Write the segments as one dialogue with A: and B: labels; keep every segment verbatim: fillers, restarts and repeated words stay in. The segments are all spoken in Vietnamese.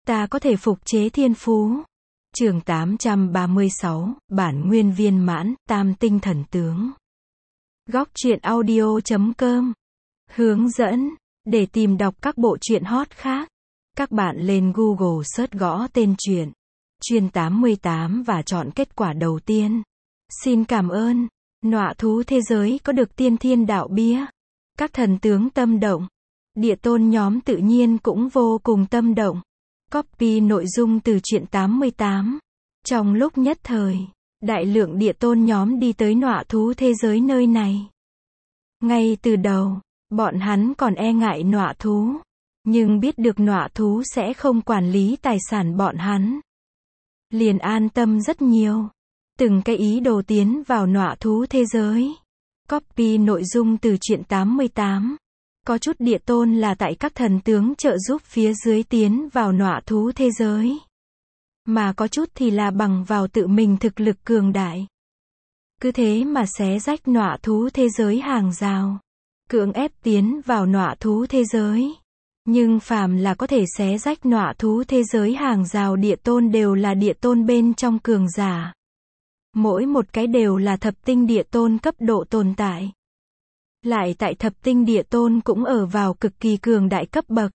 A: ta có thể phục chế thiên phú. Chương tám trăm ba mươi sáu, bản nguyên viên mãn, tam tinh thần tướng. Góc truyện audio chấm com. Hướng dẫn, để tìm đọc các bộ truyện hot khác, các bạn lên Google search gõ tên truyện Chuyên tám mươi tám và chọn kết quả đầu tiên. Xin cảm ơn. Nọa thú thế giới có được tiên thiên đạo bia. Các thần tướng tâm động. Địa tôn nhóm tự nhiên cũng vô cùng tâm động. Copy nội dung từ truyện tám mươi tám. Trong lúc nhất thời, đại lượng địa tôn nhóm đi tới nọa thú thế giới nơi này. Ngay từ đầu, bọn hắn còn e ngại nọa thú, nhưng biết được nọa thú sẽ không quản lý tài sản bọn hắn, liền an tâm rất nhiều. Từng cái ý đồ tiến vào nọa thú thế giới. Copy nội dung từ truyện tám mươi tám. Có chút địa tôn là tại các thần tướng trợ giúp phía dưới tiến vào nọa thú thế giới. Mà có chút thì là bằng vào tự mình thực lực cường đại. Cứ thế mà xé rách nọa thú thế giới hàng rào. Cưỡng ép tiến vào nọa thú thế giới. Nhưng phàm là có thể xé rách nọa thú thế giới hàng rào địa tôn đều là địa tôn bên trong cường giả. Mỗi một cái đều là thập tinh địa tôn cấp độ tồn tại. Lại tại thập tinh địa tôn cũng ở vào cực kỳ cường đại cấp bậc.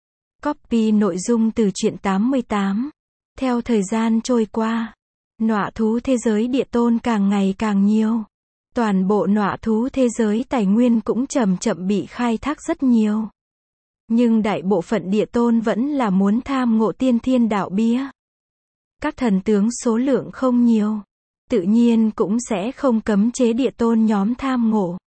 A: Copy nội dung từ truyện tám mươi tám. Theo thời gian trôi qua, nọa thú thế giới địa tôn càng ngày càng nhiều. Toàn bộ nọa thú thế giới tài nguyên cũng chậm chậm bị khai thác rất nhiều. Nhưng đại bộ phận địa tôn vẫn là muốn tham ngộ tiên thiên đạo bia. Các thần tướng số lượng không nhiều, tự nhiên cũng sẽ không cấm chế địa tôn nhóm tham ngộ.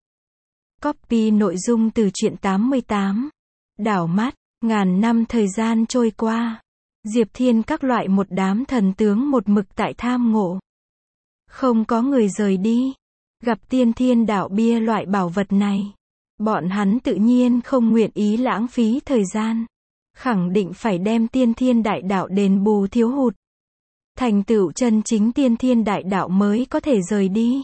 A: Copy nội dung từ truyện tám mươi tám. Đảo mắt, ngàn năm thời gian trôi qua. Diệp Thiên các loại một đám thần tướng một mực tại tham ngộ. Không có người rời đi. Gặp tiên thiên đạo bia loại bảo vật này, bọn hắn tự nhiên không nguyện ý lãng phí thời gian. Khẳng định phải đem tiên thiên đại đạo đền bù thiếu hụt. Thành tựu chân chính tiên thiên đại đạo mới có thể rời đi.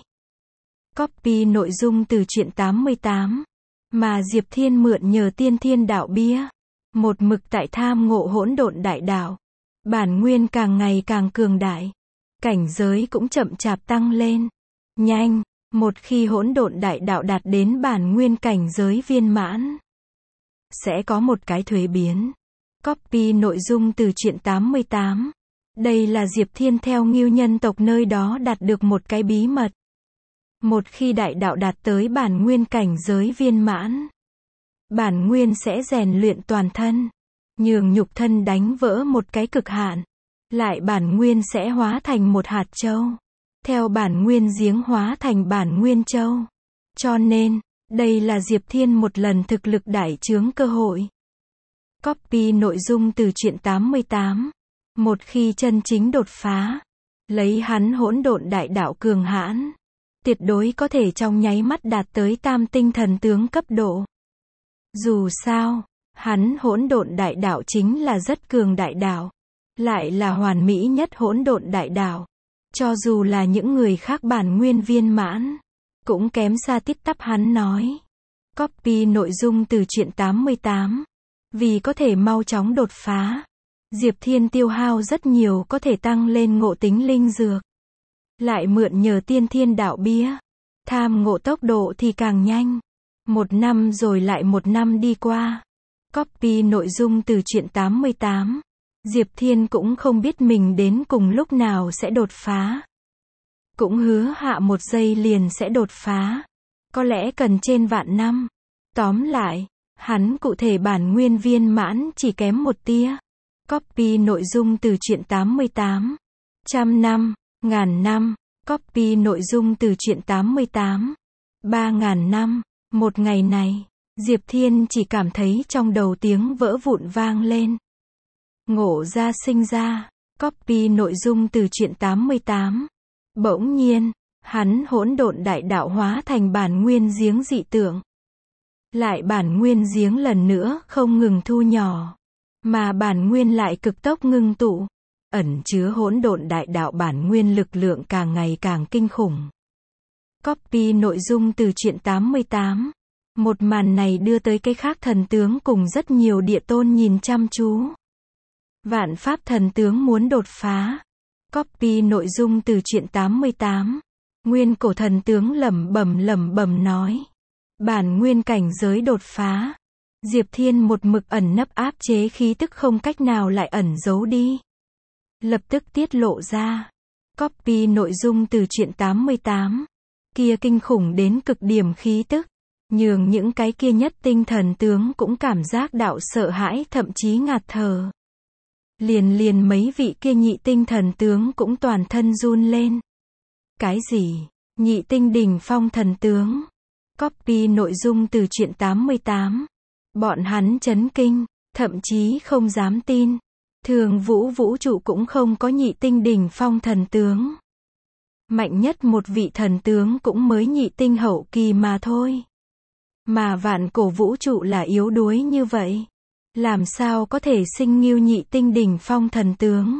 A: Copy nội dung từ truyện tám mươi tám. Mà Diệp Thiên mượn nhờ tiên thiên đạo bia, một mực tại tham ngộ hỗn độn đại đạo. Bản nguyên càng ngày càng cường đại. Cảnh giới cũng chậm chạp tăng lên. Nhanh, một khi hỗn độn đại đạo đạt đến bản nguyên cảnh giới viên mãn, sẽ có một cái thuế biến. Copy nội dung từ truyện tám mươi tám. Đây là Diệp Thiên theo Ngưu nhân tộc nơi đó đạt được một cái bí mật. Một khi đại đạo đạt tới bản nguyên cảnh giới viên mãn, bản nguyên sẽ rèn luyện toàn thân, nhường nhục thân đánh vỡ một cái cực hạn. Lại bản nguyên sẽ hóa thành một hạt châu. Theo bản nguyên giếng hóa thành bản nguyên châu. Cho nên, đây là Diệp Thiên một lần thực lực đại chướng cơ hội. Copy nội dung từ truyện tám mươi tám. Một khi chân chính đột phá, lấy hắn hỗn độn đại đạo cường hãn, tuyệt đối có thể trong nháy mắt đạt tới tam tinh thần tướng cấp độ. Dù sao, hắn hỗn độn đại đạo chính là rất cường đại đạo, lại là hoàn mỹ nhất hỗn độn đại đạo. Cho dù là những người khác bản nguyên viên mãn, cũng kém xa tít tắp hắn nói. Copy nội dung từ truyện tám mươi tám. Vì có thể mau chóng đột phá, Diệp Thiên tiêu hao rất nhiều có thể tăng lên ngộ tính linh dược. Lại mượn nhờ tiên thiên đạo bia, tham ngộ tốc độ thì càng nhanh. Một năm rồi lại một năm đi qua. Copy nội dung từ truyện tám mươi tám. Diệp Thiên cũng không biết mình đến cùng lúc nào sẽ đột phá. Cũng hứa hạ một giây liền sẽ đột phá. Có lẽ cần trên vạn năm. Tóm lại, hắn cụ thể bản nguyên viên mãn chỉ kém một tia. Copy nội dung từ truyện tám mươi tám. Trăm năm, ngàn năm. Copy nội dung từ truyện tám mươi tám. Ba ngàn năm. Một ngày này, Diệp Thiên chỉ cảm thấy trong đầu tiếng vỡ vụn vang lên. Ngộ ra sinh ra. Copy nội dung từ truyện tám mươi tám. Bỗng nhiên, hắn hỗn độn đại đạo hóa thành bản nguyên giếng dị tượng. Lại bản nguyên giếng lần nữa không ngừng thu nhỏ, mà bản nguyên lại cực tốc ngưng tụ. Ẩn chứa hỗn độn đại đạo bản nguyên lực lượng càng ngày càng kinh khủng. Copy nội dung từ truyện tám mươi tám. Một màn này đưa tới cái khác thần tướng cùng rất nhiều địa tôn nhìn chăm chú. Vạn pháp thần tướng muốn đột phá. Copy nội dung từ truyện tám mươi tám. Nguyên cổ thần tướng lẩm bẩm lẩm bẩm nói. Bản nguyên cảnh giới đột phá. Diệp Thiên một mực ẩn nấp áp chế khí tức không cách nào lại ẩn giấu đi. Lập tức tiết lộ ra. Copy nội dung từ truyện tám mươi tám. Kia kinh khủng đến cực điểm khí tức. Nhường những cái kia nhất tinh thần tướng cũng cảm giác đạo sợ hãi thậm chí ngạt thở. Liền liền mấy vị kia nhị tinh thần tướng cũng toàn thân run lên. Cái gì? Nhị tinh đỉnh phong thần tướng. Copy nội dung từ truyện tám mươi tám. Bọn hắn chấn kinh, thậm chí không dám tin. Thường vũ vũ trụ cũng không có nhị tinh đỉnh phong thần tướng. Mạnh nhất một vị thần tướng cũng mới nhị tinh hậu kỳ mà thôi. Mà vạn cổ vũ trụ là yếu đuối như vậy. Làm sao có thể sinh ngưu nhị tinh đỉnh phong thần tướng?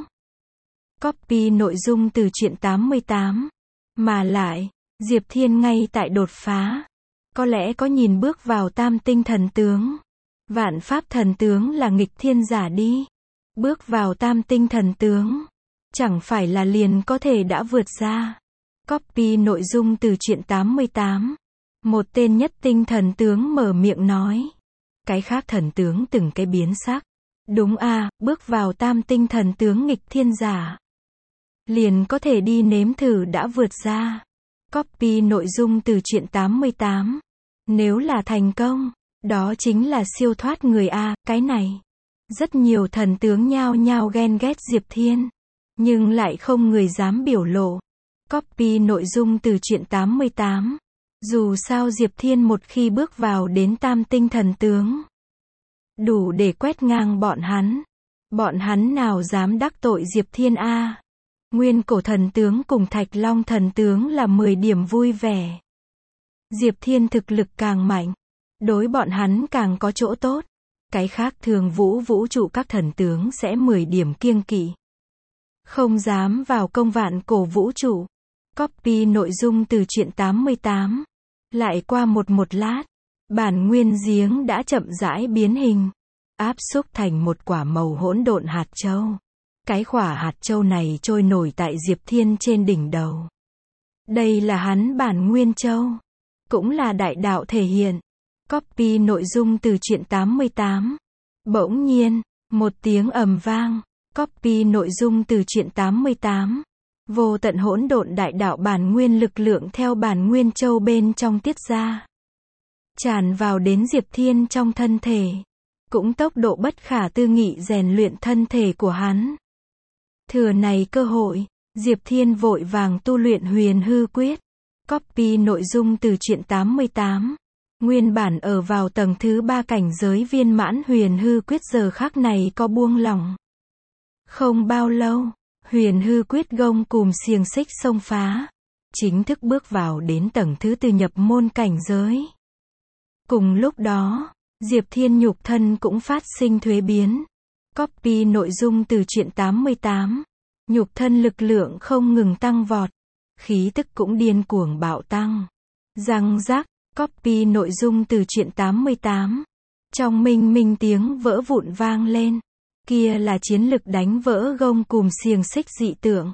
A: Copy nội dung từ truyện tám mươi tám. Mà lại, Diệp Thiên ngay tại đột phá. Có lẽ có nhìn bước vào tam tinh thần tướng. Vạn pháp thần tướng là nghịch thiên giả đi. Bước vào tam tinh thần tướng. Chẳng phải là liền có thể đã vượt ra. Copy nội dung từ truyện tám mươi tám. Một tên nhất tinh thần tướng mở miệng nói. Cái khác thần tướng từng cái biến sắc. Đúng a, à, bước vào tam tinh thần tướng nghịch thiên giả. Liền có thể đi nếm thử đã vượt ra. Copy nội dung từ truyện tám mươi tám. Nếu là thành công, đó chính là siêu thoát người a, cái này. Rất nhiều thần tướng nhao nhao ghen ghét Diệp Thiên. Nhưng lại không người dám biểu lộ. Copy nội dung từ truyện tám mươi tám. Dù sao Diệp Thiên một khi bước vào đến tam tinh thần tướng. Đủ để quét ngang bọn hắn. Bọn hắn nào dám đắc tội Diệp Thiên a? Nguyên cổ thần tướng cùng Thạch Long thần tướng là mười điểm vui vẻ. Diệp Thiên thực lực càng mạnh. Đối bọn hắn càng có chỗ tốt. Cái khác thường vũ vũ trụ các thần tướng sẽ mười điểm kiêng kỵ. Không dám vào công vạn cổ vũ trụ. Copy nội dung từ truyện tám mươi tám. Lại qua một một lát. Bản nguyên giếng đã chậm rãi biến hình. Áp xúc thành một quả màu hỗn độn hạt châu. Cái quả hạt châu này trôi nổi tại Diệp Thiên trên đỉnh đầu. Đây là hắn bản nguyên châu. Cũng là đại đạo thể hiện. Copy nội dung từ truyện tám mươi tám. Bỗng nhiên, một tiếng ầm vang. Copy nội dung từ truyện tám mươi tám. Vô tận hỗn độn đại đạo bản nguyên lực lượng theo bản nguyên châu bên trong tiết ra. Tràn vào đến Diệp Thiên trong thân thể. Cũng tốc độ bất khả tư nghị rèn luyện thân thể của hắn. Thừa này cơ hội, Diệp Thiên vội vàng tu luyện huyền hư quyết. Copy nội dung từ truyện tám mươi tám. Nguyên bản ở vào tầng thứ ba cảnh giới viên mãn huyền hư quyết giờ khắc này có buông lỏng. Không bao lâu, huyền hư quyết gông cùm xiềng xích xông phá. Chính thức bước vào đến tầng thứ tư nhập môn cảnh giới. Cùng lúc đó, Diệp Thiên nhục thân cũng phát sinh thuế biến. Copy nội dung từ truyện tám mươi tám. Nhục thân lực lượng không ngừng tăng vọt. Khí tức cũng điên cuồng bạo tăng. Răng rắc, copy nội dung từ truyện tám mươi tám. Trong minh minh tiếng vỡ vụn vang lên. Kia là chiến lực đánh vỡ gông cùm xiềng xích dị tượng.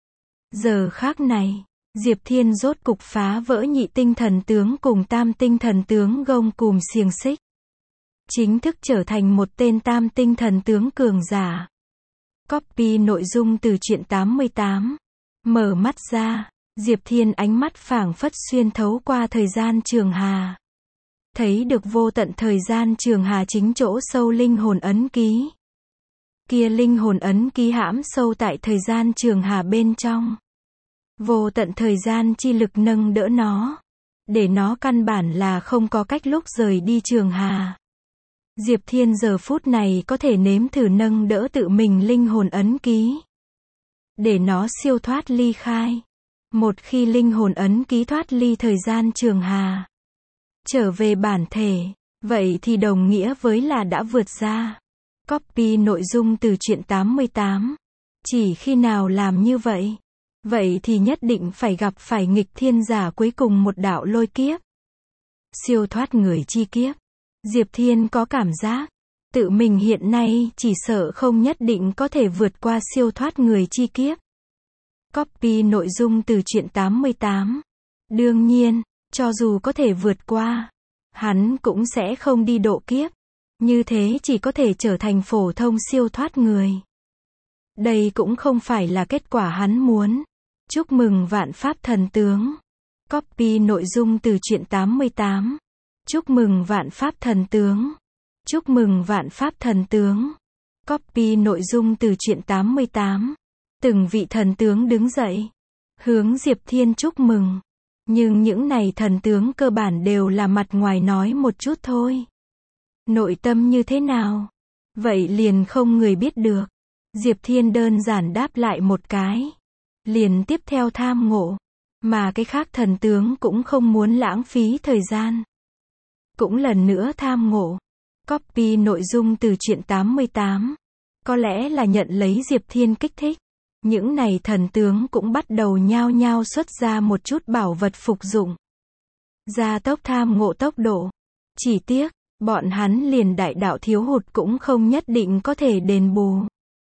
A: Giờ khác này, Diệp Thiên rốt cục phá vỡ nhị tinh thần tướng cùng tam tinh thần tướng gông cùm xiềng xích. Chính thức trở thành một tên tam tinh thần tướng cường giả. Copy nội dung từ truyện tám mươi tám. Mở mắt ra, Diệp Thiên ánh mắt phảng phất xuyên thấu qua thời gian trường hà. Thấy được vô tận thời gian trường hà chính chỗ sâu linh hồn ấn ký. Kia linh hồn ấn ký hãm sâu tại thời gian trường hà bên trong. Vô tận thời gian chi lực nâng đỡ nó. Để nó căn bản là không có cách lúc rời đi trường hà. Diệp Thiên giờ phút này có thể nếm thử nâng đỡ tự mình linh hồn ấn ký. Để nó siêu thoát ly khai. Một khi linh hồn ấn ký thoát ly thời gian trường hà. Trở về bản thể. Vậy thì đồng nghĩa với là đã vượt ra. Copy nội dung từ truyện tám mươi tám. Chỉ khi nào làm như vậy. Vậy thì nhất định phải gặp phải nghịch thiên giả cuối cùng một đạo lôi kiếp. Siêu thoát người chi kiếp. Diệp Thiên có cảm giác. Tự mình hiện nay chỉ sợ không nhất định có thể vượt qua siêu thoát người chi kiếp. Copy nội dung từ truyện tám mươi tám. Đương nhiên, cho dù có thể vượt qua, hắn cũng sẽ không đi độ kiếp. Như thế chỉ có thể trở thành phổ thông siêu thoát người. Đây cũng không phải là kết quả hắn muốn. Chúc mừng vạn pháp thần tướng. Copy nội dung từ truyện tám mươi tám. Chúc mừng vạn pháp thần tướng. Chúc mừng vạn pháp thần tướng. Copy nội dung từ truyện tám mươi tám. Từng vị thần tướng đứng dậy, hướng Diệp Thiên chúc mừng. Nhưng những này thần tướng cơ bản đều là mặt ngoài nói một chút thôi. Nội tâm như thế nào? Vậy liền không người biết được. Diệp Thiên đơn giản đáp lại một cái. Liền tiếp theo tham ngộ. Mà cái khác thần tướng cũng không muốn lãng phí thời gian. Cũng lần nữa tham ngộ. Copy nội dung từ truyện tám mươi tám. Có lẽ là nhận lấy Diệp Thiên kích thích. Những này thần tướng cũng bắt đầu nhao nhao xuất ra một chút bảo vật phục dụng. Gia tốc tham ngộ tốc độ. Chỉ tiếc, bọn hắn liền đại đạo thiếu hụt cũng không nhất định có thể đền bù.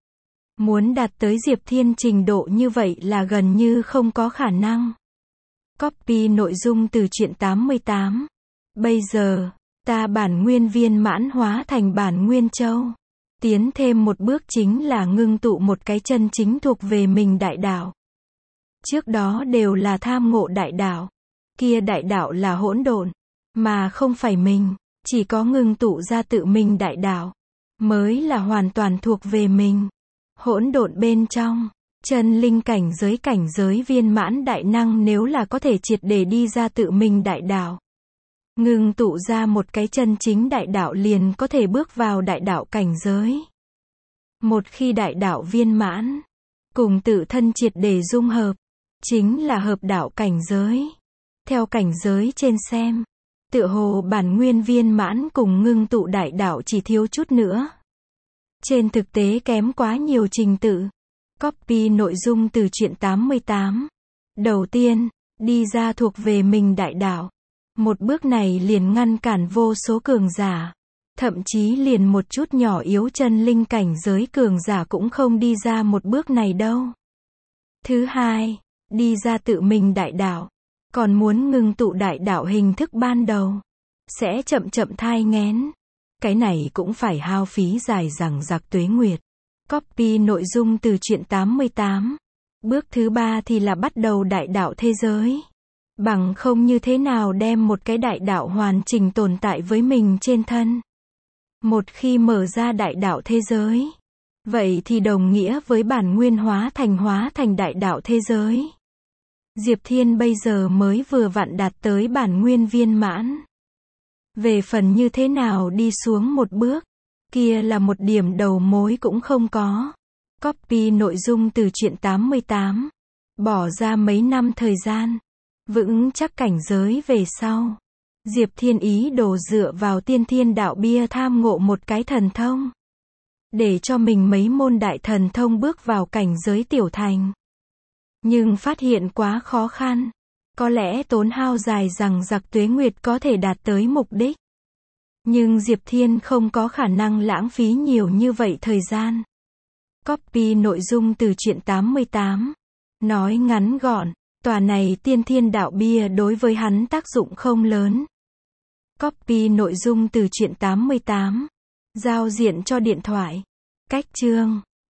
A: Muốn đạt tới Diệp Thiên trình độ như vậy là gần như không có khả năng. Copy nội dung từ truyện tám mươi tám. Bây giờ, ta bản nguyên viên mãn hóa thành bản nguyên châu. Tiến thêm một bước chính là ngưng tụ một cái chân chính thuộc về mình đại đạo. Trước đó đều là tham ngộ đại đạo. Kia đại đạo là hỗn độn, mà không phải mình. Chỉ có ngưng tụ ra tự mình đại đạo, mới là hoàn toàn thuộc về mình. Hỗn độn bên trong, chân linh cảnh giới cảnh giới viên mãn đại năng nếu là có thể triệt để đi ra tự mình đại đạo. Ngưng tụ ra một cái chân chính đại đạo liền có thể bước vào đại đạo cảnh giới. Một khi đại đạo viên mãn, cùng tự thân triệt để dung hợp, chính là hợp đạo cảnh giới. Theo cảnh giới trên xem, tựa hồ bản nguyên viên mãn cùng ngưng tụ đại đạo chỉ thiếu chút nữa. Trên thực tế kém quá nhiều trình tự. Copy nội dung từ truyện tám mươi tám. Đầu tiên, đi ra thuộc về mình đại đạo. Một bước này liền ngăn cản vô số cường giả. Thậm chí liền một chút nhỏ yếu chân linh cảnh giới cường giả cũng không đi ra một bước này đâu. Thứ hai, đi ra tự mình đại đạo. Còn muốn ngưng tụ đại đạo hình thức ban đầu. Sẽ chậm chậm thai nghén. Cái này cũng phải hao phí dài dằng dặc tuế nguyệt. Copy nội dung từ truyện tám mươi tám. Bước thứ ba thì là bắt đầu đại đạo thế giới. Bằng không như thế nào đem một cái đại đạo hoàn chỉnh tồn tại với mình trên thân. Một khi mở ra đại đạo thế giới, vậy thì đồng nghĩa với bản nguyên hóa thành hóa thành đại đạo thế giới. Diệp Thiên bây giờ mới vừa vặn đạt tới bản nguyên viên mãn. Về phần như thế nào đi xuống một bước, kia là một điểm đầu mối cũng không có. Copy nội dung từ truyện tám mươi tám. Bỏ ra mấy năm thời gian, vững chắc cảnh giới về sau. Diệp Thiên ý đồ dựa vào tiên thiên đạo bia tham ngộ một cái thần thông. Để cho mình mấy môn đại thần thông bước vào cảnh giới tiểu thành. Nhưng phát hiện quá khó khăn. Có lẽ tốn hao dài rằng giặc tuế nguyệt có thể đạt tới mục đích. Nhưng Diệp Thiên không có khả năng lãng phí nhiều như vậy thời gian. Copy nội dung từ truyện tám mươi tám. Nói ngắn gọn, tòa này tiên thiên đạo bia đối với hắn tác dụng không lớn. Copy nội dung từ truyện tám mươi tám. Giao diện cho điện thoại. Cách chương